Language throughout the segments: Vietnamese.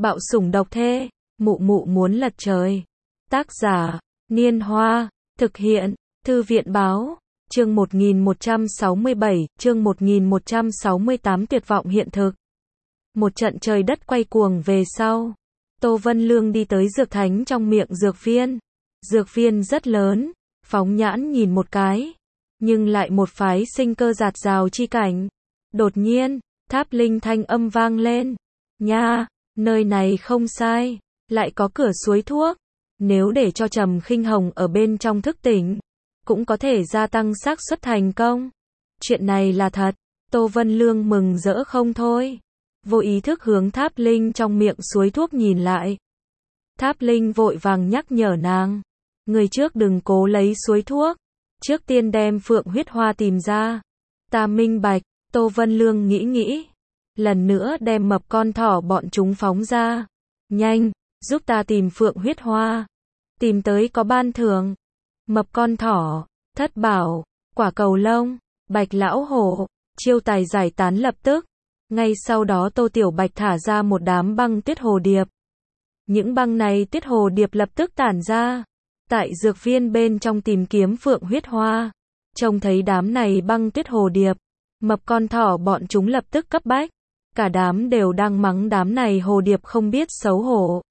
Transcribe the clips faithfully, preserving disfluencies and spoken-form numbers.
Bạo sủng độc thê, mụ mụ muốn lật trời. Tác giả, Niên Hoa, thực hiện, Thư viện Báo, chương một nghìn một trăm sáu mươi bảy, chương một nghìn một trăm sáu mươi tám tuyệt vọng hiện thực. Một trận trời đất quay cuồng về sau. Tô Vân Lương đi tới dược thánh trong miệng dược viên. Dược viên rất lớn, phóng nhãn nhìn một cái, nhưng lại một phái sinh cơ rạt rào chi cảnh. Đột nhiên, tháp linh thanh âm vang lên. Nha, nơi này không sai, lại có cửa suối thuốc. Nếu để cho Trầm Khinh Hồng ở bên trong thức tỉnh, cũng có thể gia tăng xác suất thành công. Chuyện này là thật, Tô Vân Lương mừng rỡ không thôi. Vô ý thức hướng tháp linh trong miệng suối thuốc nhìn lại. Tháp linh vội vàng nhắc nhở nàng. Người trước đừng cố lấy suối thuốc. Trước tiên đem phượng huyết hoa tìm ra. Ta minh bạch, Tô Vân Lương nghĩ nghĩ. Lần nữa đem mập con thỏ bọn chúng phóng ra. Nhanh, giúp ta tìm phượng huyết hoa. Tìm tới có ban thưởng. Mập con thỏ, thất bảo, quả cầu lông, bạch lão hổ, chiêu tài giải tán lập tức. Ngay sau đó Tô Tiểu Bạch thả ra một đám băng tuyết hồ điệp. Những băng này tuyết hồ điệp lập tức tản ra. Tại dược viên bên trong tìm kiếm phượng huyết hoa. Trông thấy đám này băng tuyết hồ điệp. Mập con thỏ bọn chúng lập tức cấp bách. Cả đám đều đang mắng đám này hồ điệp không biết xấu hổ.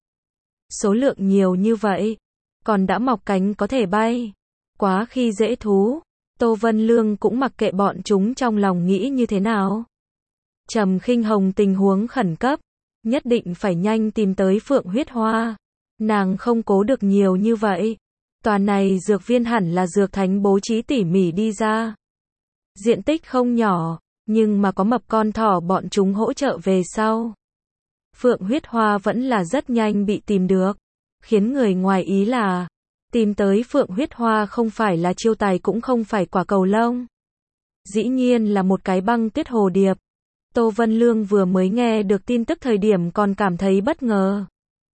Số lượng nhiều như vậy. Còn đã mọc cánh có thể bay. Quá khi dễ thú. Tô Vân Lương cũng mặc kệ bọn chúng trong lòng nghĩ như thế nào. Trầm Khinh Hồng tình huống khẩn cấp. Nhất định phải nhanh tìm tới phượng huyết hoa. Nàng không cố được nhiều như vậy. Tòa này dược viên hẳn là dược thánh bố trí tỉ mỉ đi ra. Diện tích không nhỏ, nhưng mà có mập con thỏ bọn chúng hỗ trợ về sau. Phượng huyết hoa vẫn là rất nhanh bị tìm được. Khiến người ngoài ý là, tìm tới phượng huyết hoa không phải là chiêu tài cũng không phải quả cầu lông. Dĩ nhiên là một cái băng tuyết hồ điệp. Tô Vân Lương vừa mới nghe được tin tức thời điểm còn cảm thấy bất ngờ.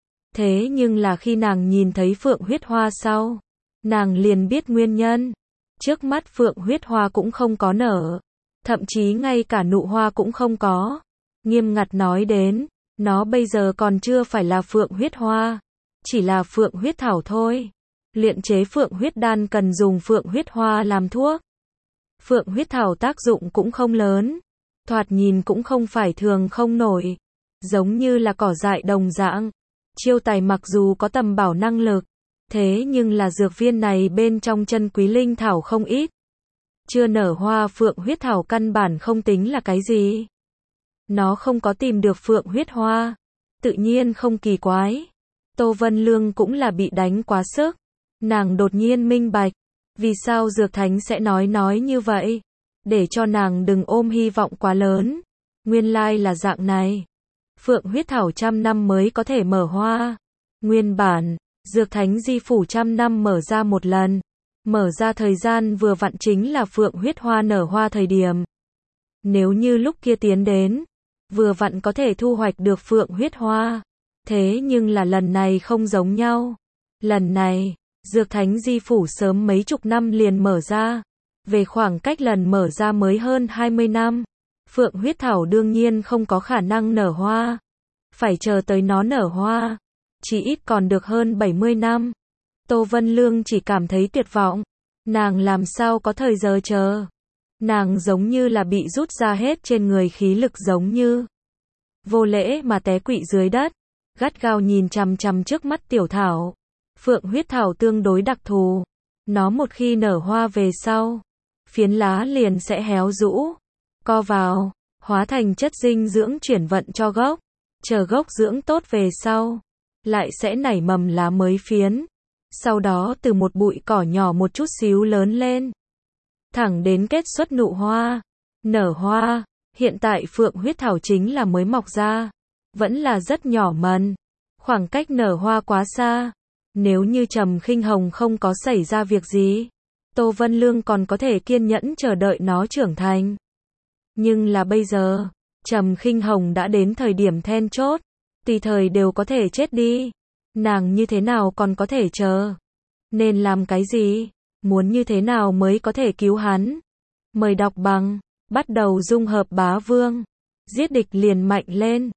Thế nhưng là khi nàng nhìn thấy phượng huyết hoa sau, nàng liền biết nguyên nhân. Trước mắt phượng huyết hoa cũng không có nở. Thậm chí ngay cả nụ hoa cũng không có. Nghiêm ngặt nói đến, nó bây giờ còn chưa phải là phượng huyết hoa. Chỉ là phượng huyết thảo thôi. Luyện chế phượng huyết đan cần dùng phượng huyết hoa làm thuốc. Phượng huyết thảo tác dụng cũng không lớn. Thoạt nhìn cũng không phải thường không nổi. Giống như là cỏ dại đồng dạng. Chiêu tài mặc dù có tầm bảo năng lực. Thế nhưng là dược viên này bên trong chân quý linh thảo không ít. Chưa nở hoa phượng huyết thảo căn bản không tính là cái gì. Nó không có tìm được phượng huyết hoa. Tự nhiên không kỳ quái. Tô Vân Lương cũng là bị đánh quá sức. Nàng đột nhiên minh bạch. Vì sao dược thánh sẽ nói nói như vậy? Để cho nàng đừng ôm hy vọng quá lớn. Nguyên lai là dạng này. Phượng huyết thảo trăm năm mới có thể mở hoa. Nguyên bản, dược thánh di phủ trăm năm mở ra một lần. Mở ra thời gian vừa vặn chính là phượng huyết hoa nở hoa thời điểm. Nếu như lúc kia tiến đến, vừa vặn có thể thu hoạch được phượng huyết hoa. Thế nhưng là lần này không giống nhau. Lần này, dược thánh di phủ sớm mấy chục năm liền mở ra. Về khoảng cách lần mở ra mới hơn hai mươi năm. Phượng huyết thảo đương nhiên không có khả năng nở hoa. Phải chờ tới nó nở hoa. Chỉ ít còn được hơn bảy mươi năm. Tô Vân Lương chỉ cảm thấy tuyệt vọng. Nàng làm sao có thời giờ chờ. Nàng giống như là bị rút ra hết trên người khí lực giống như. Vô lễ mà té quỵ dưới đất. Gắt gao nhìn chằm chằm trước mắt tiểu thảo. Phượng huyết thảo tương đối đặc thù. Nó một khi nở hoa về sau, phiến lá liền sẽ héo rũ, co vào, hóa thành chất dinh dưỡng chuyển vận cho gốc. Chờ gốc dưỡng tốt về sau, lại sẽ nảy mầm lá mới phiến. Sau đó từ một bụi cỏ nhỏ một chút xíu lớn lên. Thẳng đến kết xuất nụ hoa, nở hoa. Hiện tại phượng huyết thảo chính là mới mọc ra. Vẫn là rất nhỏ mần. Khoảng cách nở hoa quá xa. Nếu như Trầm Khinh Hồng không có xảy ra việc gì, Tô Vân Lương còn có thể kiên nhẫn chờ đợi nó trưởng thành. Nhưng là bây giờ, Trầm Khinh Hồng đã đến thời điểm then chốt, tùy thời đều có thể chết đi. Nàng như thế nào còn có thể chờ? Nên làm cái gì? Muốn như thế nào mới có thể cứu hắn? Mời đọc bằng, bắt đầu dung hợp bá vương. Giết địch liền mạnh lên.